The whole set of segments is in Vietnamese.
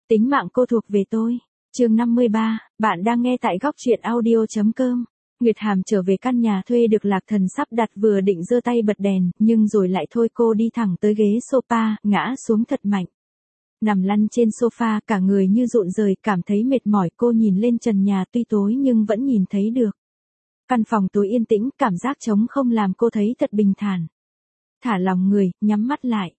Tính mạng cô thuộc về tôi. Chương 53, bạn đang nghe tại góc truyện audio.com. Nguyệt Hàm trở về căn nhà thuê được Lạc Thần sắp đặt, vừa định giơ tay bật đèn, nhưng rồi lại thôi, cô đi thẳng tới ghế sofa, ngã xuống thật mạnh. Nằm lăn trên sofa, cả người như rụng rời, cảm thấy mệt mỏi. Cô nhìn lên trần nhà, tuy tối nhưng vẫn nhìn thấy được. Căn phòng tối yên tĩnh, cảm giác trống không làm cô thấy thật bình thản. Thả lòng người, nhắm mắt lại.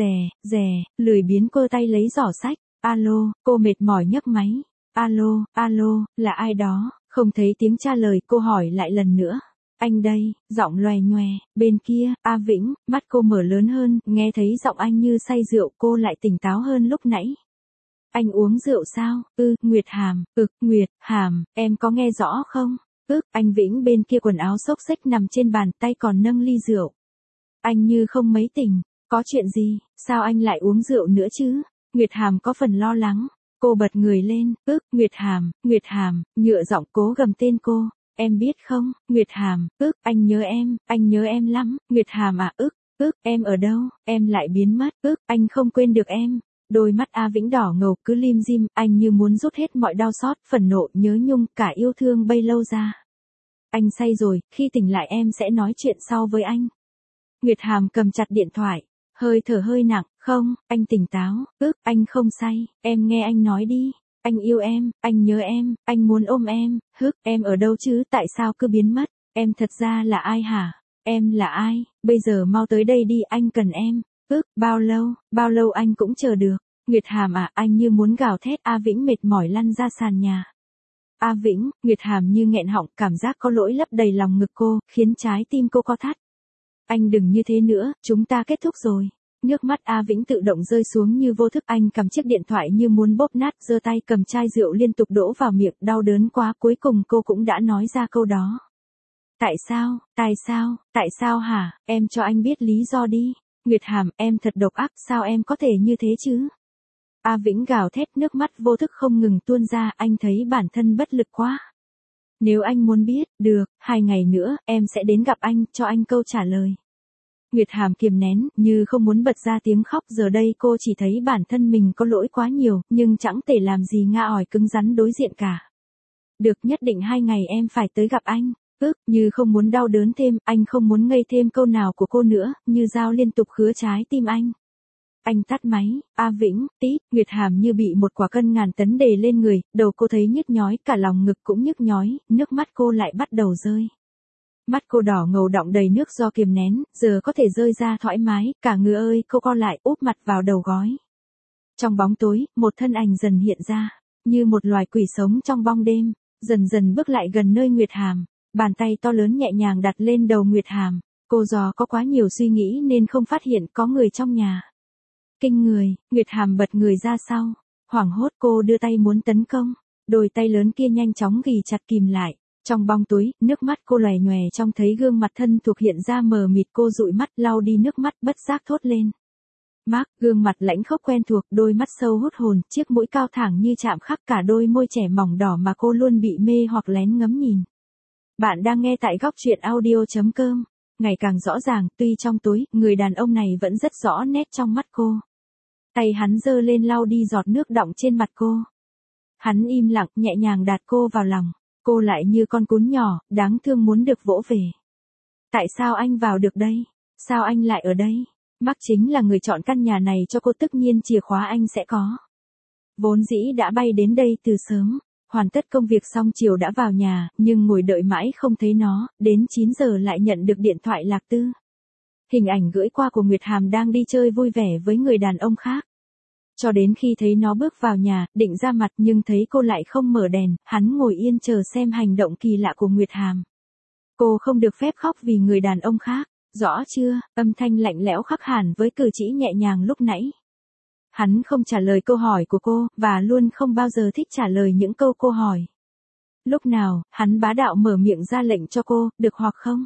Lười biếng cơ tay lấy giỏ sách. Alo, cô mệt mỏi nhấc máy. Alo, là ai đó? Không thấy tiếng trả lời, cô hỏi lại lần nữa. Anh đây, giọng loè nhoè. Bên kia, A Vĩnh, mắt cô mở lớn hơn, nghe thấy giọng anh như say rượu, cô lại tỉnh táo hơn lúc nãy. Anh uống rượu sao? Nguyệt Hàm. Nguyệt Hàm, em có nghe rõ không? Anh Vĩnh bên kia quần áo xốc xếch nằm trên bàn, tay còn nâng ly rượu. Anh như không mấy tỉnh. Có chuyện gì? Sao anh lại uống rượu nữa chứ? Nguyệt Hàm có phần lo lắng. Cô bật người lên. Nguyệt Hàm, nhựa giọng cố gầm tên cô. Em biết không, Nguyệt Hàm, anh nhớ em lắm. Nguyệt Hàm à, em ở đâu? Em lại biến mất. Anh không quên được em. Đôi mắt A Vĩnh đỏ ngầu, cứ lim dim, anh như muốn rút hết mọi đau xót, phẫn nộ, nhớ nhung, cả yêu thương bấy lâu ra. Anh say rồi, khi tỉnh lại em sẽ nói chuyện sau với anh. Nguyệt Hàm cầm chặt điện thoại, hơi thở hơi nặng. Không, anh tỉnh táo. Anh không say, em nghe anh nói đi. Anh yêu em, anh nhớ em, anh muốn ôm em. Em ở đâu chứ, tại sao cứ biến mất? Em thật ra là ai hả? Em là ai? Bây giờ mau tới đây đi, anh cần em. Bao lâu anh cũng chờ được. Nguyệt Hàm à, anh như muốn gào thét. A Vĩnh mệt mỏi lăn ra sàn nhà. A Vĩnh, Nguyệt Hàm như nghẹn họng, cảm giác có lỗi lấp đầy lòng ngực cô, khiến trái tim cô co thắt. Anh đừng như thế nữa, chúng ta kết thúc rồi. Nước mắt A Vĩnh tự động rơi xuống như vô thức, anh cầm chiếc điện thoại như muốn bóp nát, giơ tay cầm chai rượu liên tục đổ vào miệng, đau đớn quá, cuối cùng cô cũng đã nói ra câu đó. Tại sao hả? Em cho anh biết lý do đi. Nguyệt Hàm, em thật độc ác, sao em có thể như thế chứ? A Vĩnh gào thét, nước mắt vô thức không ngừng tuôn ra, anh thấy bản thân bất lực quá. Nếu anh muốn biết, được, 2 ngày nữa, em sẽ đến gặp anh, cho anh câu trả lời. Nguyệt Hàm kiềm nén, như không muốn bật ra tiếng khóc, giờ đây cô chỉ thấy bản thân mình có lỗi quá nhiều, nhưng chẳng thể làm gì ngã ỏi cứng rắn đối diện cả. Được, nhất định 2 ngày em phải tới gặp anh. Như không muốn đau đớn thêm, anh không muốn ngây thêm câu nào của cô nữa, như dao liên tục khứa trái tim anh. Anh tắt máy. A Vĩnh, Nguyệt Hàm như bị một quả cân ngàn tấn đè lên người, đầu cô thấy nhức nhói, cả lòng ngực cũng nhức nhói, nước mắt cô lại bắt đầu rơi. Mắt cô đỏ ngầu đọng đầy nước do kiềm nén, giờ có thể rơi ra thoải mái, cả người ơi, cô co lại, úp mặt vào đầu gối. Trong bóng tối, một thân ảnh dần hiện ra, như một loài quỷ sống trong bóng đêm, dần dần bước lại gần nơi Nguyệt Hàm, bàn tay to lớn nhẹ nhàng đặt lên đầu Nguyệt Hàm. Cô do có quá nhiều suy nghĩ nên không phát hiện có người trong nhà. Kinh người, Nguyệt Hàm bật người ra sau, hoảng hốt cô đưa tay muốn tấn công, đôi tay lớn kia nhanh chóng ghì chặt kìm lại. Trong bóng tối, nước mắt cô loè nhoè, trông thấy gương mặt thân thuộc hiện ra mờ mịt, cô dụi mắt lau đi nước mắt, bất giác thốt lên. Mark, gương mặt lãnh khốc quen thuộc, đôi mắt sâu hút hồn, chiếc mũi cao thẳng như chạm khắc, cả đôi môi trẻ mỏng đỏ mà cô luôn bị mê hoặc lén ngắm nhìn. Bạn đang nghe tại góc truyện audio.com. Ngày càng rõ ràng, tuy trong tối, người đàn ông này vẫn rất rõ nét trong mắt cô. Tay hắn giơ lên lau đi giọt nước đọng trên mặt cô. Hắn im lặng, nhẹ nhàng đặt cô vào lòng. Cô lại như con cún nhỏ, đáng thương muốn được vỗ về. Tại sao anh vào được đây? Sao anh lại ở đây? Mark chính là người chọn căn nhà này cho cô, tất nhiên chìa khóa anh sẽ có. Vốn dĩ đã bay đến đây từ sớm, hoàn tất công việc xong chiều đã vào nhà, nhưng ngồi đợi mãi không thấy nó, đến 9 giờ lại nhận được điện thoại Lạc Tư. Hình ảnh gửi qua của Nguyệt Hàm đang đi chơi vui vẻ với người đàn ông khác. Cho đến khi thấy nó bước vào nhà, định ra mặt nhưng thấy cô lại không mở đèn, hắn ngồi yên chờ xem hành động kỳ lạ của Nguyệt Hàm. Cô không được phép khóc vì người đàn ông khác, rõ chưa? Âm thanh lạnh lẽo khắc hẳn với cử chỉ nhẹ nhàng lúc nãy. Hắn không trả lời câu hỏi của cô, và luôn không bao giờ thích trả lời những câu cô hỏi. Lúc nào, hắn bá đạo mở miệng ra lệnh cho cô, được hoặc không?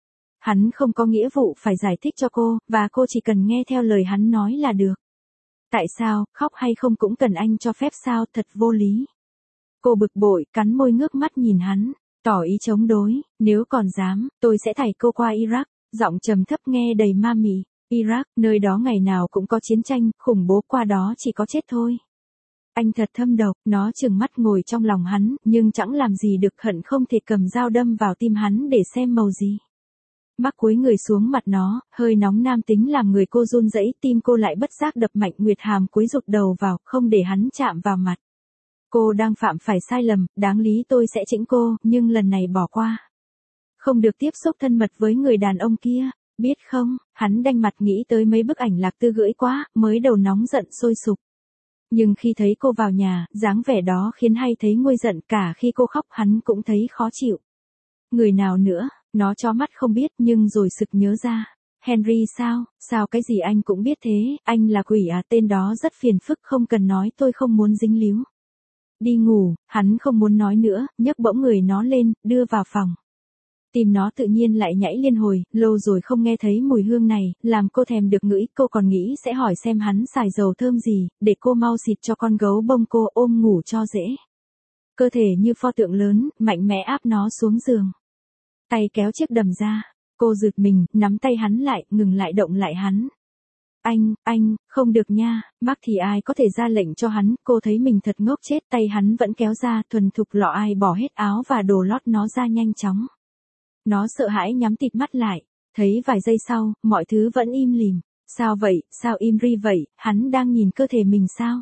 Hắn không có nghĩa vụ phải giải thích cho cô, và cô chỉ cần nghe theo lời hắn nói là được. Tại sao, khóc hay không cũng cần anh cho phép sao, thật vô lý. Cô bực bội, cắn môi ngước mắt nhìn hắn, tỏ ý chống đối, nếu còn dám, tôi sẽ thảy cô qua Iraq, giọng trầm thấp nghe đầy ma mị. Iraq, nơi đó ngày nào cũng có chiến tranh, khủng bố, qua đó chỉ có chết thôi. Anh thật thâm độc, nó trừng mắt ngồi trong lòng hắn, nhưng chẳng làm gì được, hận không thể cầm dao đâm vào tim hắn để xem màu gì. Mắc cúi người xuống mặt nó, hơi nóng nam tính làm người cô run rẩy, tim cô lại bất giác đập mạnh. Nguyệt Hàm cúi rụt đầu vào, không để hắn chạm vào mặt. Cô đang phạm phải sai lầm, đáng lý tôi sẽ chỉnh cô, nhưng lần này bỏ qua. Không được tiếp xúc thân mật với người đàn ông kia, biết không, hắn đanh mặt nghĩ tới mấy bức ảnh Lạc Tư gửi quá, mới đầu nóng giận sôi sục. Nhưng khi thấy cô vào nhà, dáng vẻ đó khiến hay thấy nguôi giận, cả khi cô khóc hắn cũng thấy khó chịu. Người nào nữa, nó cho mắt không biết, nhưng rồi sực nhớ ra. Henry sao cái gì anh cũng biết thế, anh là quỷ à, tên đó rất phiền phức, không cần nói, tôi không muốn dính líu. Đi ngủ, hắn không muốn nói nữa, nhấc bỗng người nó lên, đưa vào phòng. Tim nó tự nhiên lại nhảy liên hồi, lâu rồi không nghe thấy mùi hương này, làm cô thèm được ngửi, cô còn nghĩ sẽ hỏi xem hắn xài dầu thơm gì, để cô mau xịt cho con gấu bông cô ôm ngủ cho dễ. Cơ thể như pho tượng lớn, mạnh mẽ áp nó xuống giường. Tay kéo chiếc đầm ra, cô giật mình, nắm tay hắn lại, ngừng lại động lại hắn. Anh, không được nha, mắc thì ai có thể ra lệnh cho hắn, cô thấy mình thật ngốc chết, tay hắn vẫn kéo ra, thuần thục lọ ai bỏ hết áo và đồ lót nó ra nhanh chóng. Nó sợ hãi nhắm tịt mắt lại, thấy vài giây sau, mọi thứ vẫn im lìm. Sao vậy, sao im ri vậy, hắn đang nhìn cơ thể mình sao?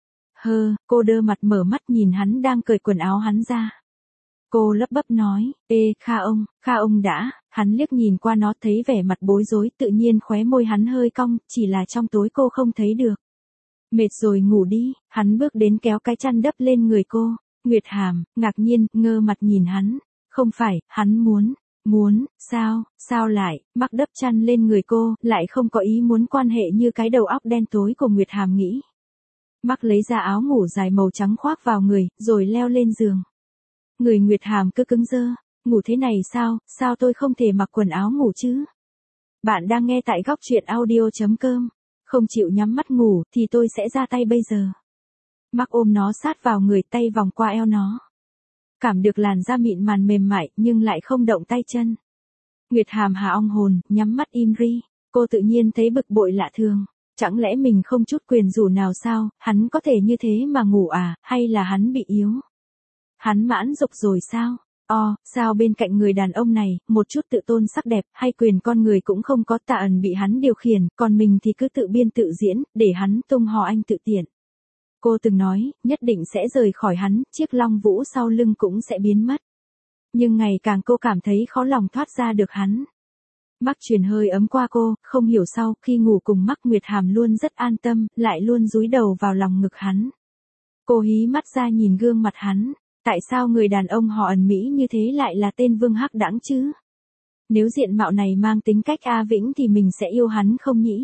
Cô đơ mặt mở mắt nhìn hắn đang cởi quần áo hắn ra. Cô lấp bấp nói, Kha ông đã, hắn liếc nhìn qua nó thấy vẻ mặt bối rối, tự nhiên khóe môi hắn hơi cong, chỉ là trong tối cô không thấy được. Mệt rồi ngủ đi, hắn bước đến kéo cái chăn đắp lên người cô. Nguyệt Hàm, ngạc nhiên, ngơ mặt nhìn hắn. Không phải, hắn muốn, sao lại, mắc đắp chăn lên người cô, lại không có ý muốn quan hệ như cái đầu óc đen tối của Nguyệt Hàm nghĩ. Mắc lấy ra áo ngủ dài màu trắng khoác vào người, rồi leo lên giường. Người Nguyệt Hàm cứ cứng đơ, ngủ thế này sao tôi không thể mặc quần áo ngủ chứ? Bạn đang nghe tại góc truyện audio.com, không chịu nhắm mắt ngủ thì tôi sẽ ra tay bây giờ. Mắc ôm nó sát vào người, tay vòng qua eo nó. Cảm được làn da mịn màn mềm mại nhưng lại không động tay chân. Nguyệt Hàm hạ ong hồn, nhắm mắt im ri, cô tự nhiên thấy bực bội lạ thường. Chẳng lẽ mình không chút quyền rủ nào sao, hắn có thể như thế mà ngủ à, hay là hắn bị yếu? Hắn mãn dục rồi sao? Sao bên cạnh người đàn ông này, một chút tự tôn sắc đẹp hay quyền con người cũng không có, Tạ Ẩn bị hắn điều khiển, còn mình thì cứ tự biên tự diễn, để hắn tung hò anh tự tiện. Cô từng nói, nhất định sẽ rời khỏi hắn, chiếc long vũ sau lưng cũng sẽ biến mất. Nhưng ngày càng cô cảm thấy khó lòng thoát ra được hắn. Mắc truyền hơi ấm qua cô, không hiểu sao, khi ngủ cùng Mắc Nguyệt Hàm luôn rất an tâm, lại luôn dúi đầu vào lòng ngực hắn. Cô hí mắt ra nhìn gương mặt hắn, tại sao người đàn ông họ Ẩn Mỹ như thế lại là tên vương hắc đãng chứ? Nếu diện mạo này mang tính cách A Vĩnh thì mình sẽ yêu hắn không nhỉ?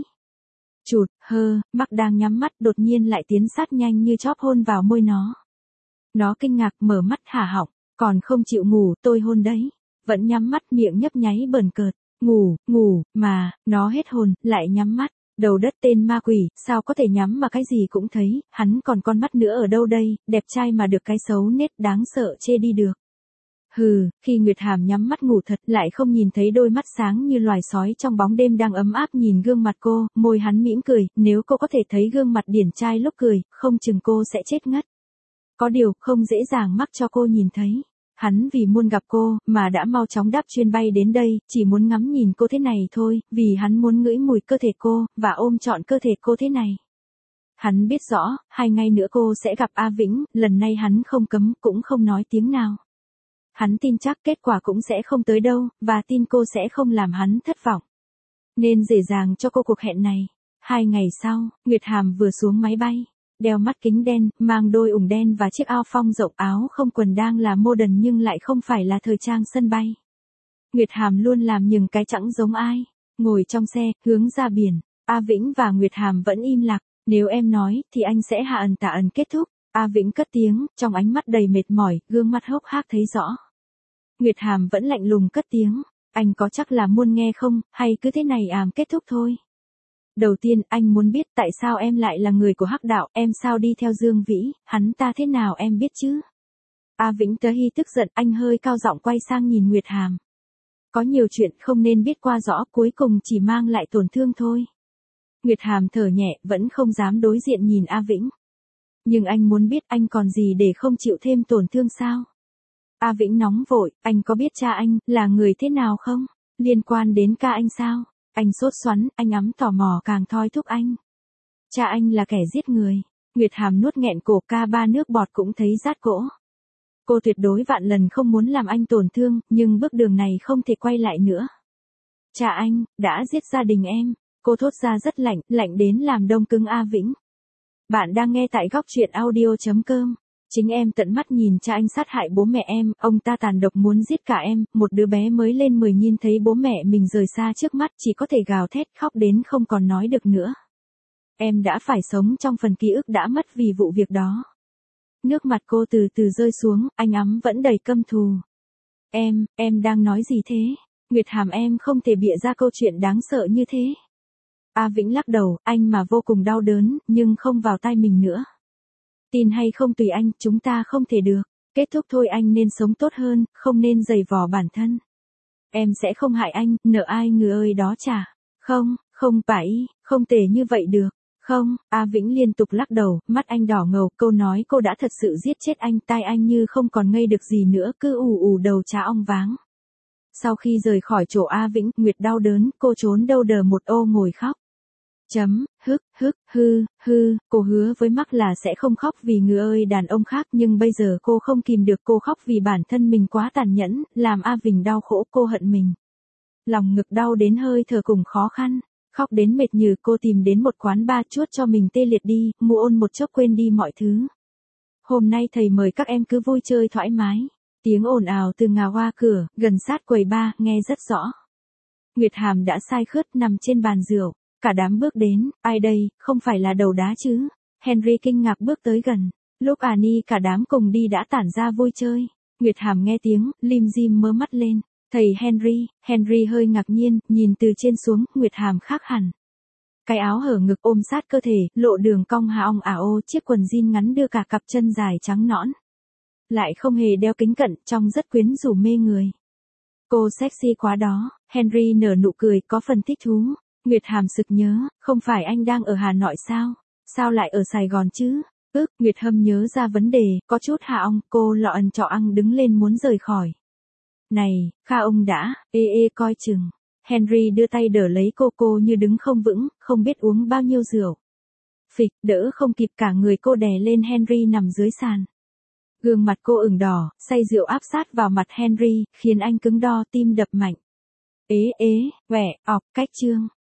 Mắc đang nhắm mắt đột nhiên lại tiến sát nhanh như chóp hôn vào môi nó. Nó kinh ngạc mở mắt hả họng, còn không chịu ngủ, tôi hôn đấy. Vẫn nhắm mắt, miệng nhấp nháy bờn cợt. Ngủ, mà, nó hết hồn, lại nhắm mắt. Đầu đất tên ma quỷ, sao có thể nhắm mà cái gì cũng thấy, hắn còn con mắt nữa ở đâu đây, đẹp trai mà được cái xấu nết đáng sợ chê đi được. Khi Nguyệt Hàm nhắm mắt ngủ thật lại không nhìn thấy đôi mắt sáng như loài sói trong bóng đêm đang ấm áp nhìn gương mặt cô, môi hắn mỉm cười, nếu cô có thể thấy gương mặt điển trai lúc cười, không chừng cô sẽ chết ngất. Có điều, không dễ dàng mắc cho cô nhìn thấy. Hắn vì muốn gặp cô, mà đã mau chóng đáp chuyến bay đến đây, chỉ muốn ngắm nhìn cô thế này thôi, vì hắn muốn ngửi mùi cơ thể cô, và ôm trọn cơ thể cô thế này. Hắn biết rõ, 2 ngày nữa cô sẽ gặp A Vĩnh, lần này hắn không cấm, cũng không nói tiếng nào. Hắn tin chắc kết quả cũng sẽ không tới đâu, và tin cô sẽ không làm hắn thất vọng. Nên dễ dàng cho cô cuộc hẹn này. 2 ngày sau, Nguyệt Hàm vừa xuống máy bay. Đeo mắt kính đen, mang đôi ủng đen và chiếc áo phông rộng, áo không quần đang là modern nhưng lại không phải là thời trang sân bay. Nguyệt Hàm luôn làm những cái chẳng giống ai. Ngồi trong xe, hướng ra biển. A Vĩnh và Nguyệt Hàm vẫn im lặng. Nếu em nói, thì anh sẽ hạ ẩn tạ ẩn kết thúc. A Vĩnh cất tiếng, trong ánh mắt đầy mệt mỏi, gương mặt hốc hác thấy rõ. Nguyệt Hàm vẫn lạnh lùng cất tiếng. Anh có chắc là muốn nghe không, hay cứ thế này kết thúc thôi. Đầu tiên, anh muốn biết tại sao em lại là người của Hắc đạo, em sao đi theo Dương Vĩ, hắn ta thế nào em biết chứ? A Vĩnh tớ hi tức giận, anh hơi cao giọng quay sang nhìn Nguyệt Hàm. Có nhiều chuyện không nên biết qua rõ, cuối cùng chỉ mang lại tổn thương thôi. Nguyệt Hàm thở nhẹ, vẫn không dám đối diện nhìn A Vĩnh. Nhưng anh muốn biết anh còn gì để không chịu thêm tổn thương sao? A Vĩnh nóng vội, anh có biết cha anh là người thế nào không? Liên quan đến ca anh sao? Anh sốt xoắn, anh ắm tò mò càng thoi thúc anh. Cha anh là kẻ giết người. Nguyệt Hàm nuốt nghẹn cổ, ca ba nước bọt cũng thấy rát cỗ. Cô tuyệt đối vạn lần không muốn làm anh tổn thương, nhưng bước đường này không thể quay lại nữa. Cha anh, đã giết gia đình em. Cô thốt ra rất lạnh, lạnh đến làm đông cứng A Vĩnh. Bạn đang nghe tại góc truyện audio.com. Chính em tận mắt nhìn cha anh sát hại bố mẹ em, ông ta tàn độc muốn giết cả em, một đứa bé mới lên 10 nhìn thấy bố mẹ mình rời xa trước mắt chỉ có thể gào thét khóc đến không còn nói được nữa. Em đã phải sống trong phần ký ức đã mất vì vụ việc đó. Nước mặt cô từ từ rơi xuống, anh ắm vẫn đầy căm thù. Em đang nói gì thế? Nguyệt Hàm, em không thể bịa ra câu chuyện đáng sợ như thế. A Vĩnh lắc đầu, anh mà vô cùng đau đớn, nhưng không vào tai mình nữa. Tin hay không tùy anh, chúng ta không thể được. Kết thúc thôi, anh nên sống tốt hơn, không nên giày vò bản thân. Em sẽ không hại anh, nợ ai người ơi đó trả. Không phải, không thể như vậy được. Không, A Vĩnh liên tục lắc đầu, mắt anh đỏ ngầu, câu nói cô đã thật sự giết chết anh, tai anh như không còn ngây được gì nữa, cứ ù ù đầu trá ong váng. Sau khi rời khỏi chỗ A Vĩnh, Nguyệt đau đớn, cô trốn đâu đờ một ô ngồi khóc. Cô hứa với Mark là sẽ không khóc vì người ơi đàn ông khác, nhưng bây giờ cô không kìm được, cô khóc vì bản thân mình quá tàn nhẫn, làm A Vĩnh đau khổ, cô hận mình. Lòng ngực đau đến hơi thở cùng khó khăn, khóc đến mệt nhừ, cô tìm đến một quán bar chuốt cho mình tê liệt đi, mua ôn một chốc quên đi mọi thứ. Hôm nay thầy mời các em cứ vui chơi thoải mái. Tiếng ồn ào từ ngà hoa cửa, gần sát quầy bar, nghe rất rõ. Nguyệt Hàm đã say khướt nằm trên bàn rượu. Cả đám bước đến, ai đây, không phải là đầu đá chứ? Henry kinh ngạc bước tới gần. Lúc Annie cả đám cùng đi đã tản ra vui chơi. Nguyệt Hàm nghe tiếng, lim dim mớ mắt lên. Thầy Henry hơi ngạc nhiên, nhìn từ trên xuống, Nguyệt Hàm khác hẳn. Cái áo hở ngực ôm sát cơ thể, lộ đường cong hà ong ảo, chiếc quần jean ngắn đưa cả cặp chân dài trắng nõn. Lại không hề đeo kính cận, trông rất quyến rũ mê người. Cô sexy quá đó, Henry nở nụ cười có phần thích thú. Nguyệt Hàm sực nhớ, không phải anh đang ở Hà Nội sao? Sao lại ở Sài Gòn chứ? Nguyệt Hâm nhớ ra vấn đề, có chút hà ong, cô lọ ẩn trọ ăn đứng lên muốn rời khỏi. Này, Kha ông đã, coi chừng. Henry đưa tay đỡ lấy cô như đứng không vững, không biết uống bao nhiêu rượu. Phịch, đỡ không kịp, cả người cô đè lên Henry nằm dưới sàn. Gương mặt cô ửng đỏ, say rượu áp sát vào mặt Henry, khiến anh cứng đo, tim đập mạnh. Quẻ, cách chương.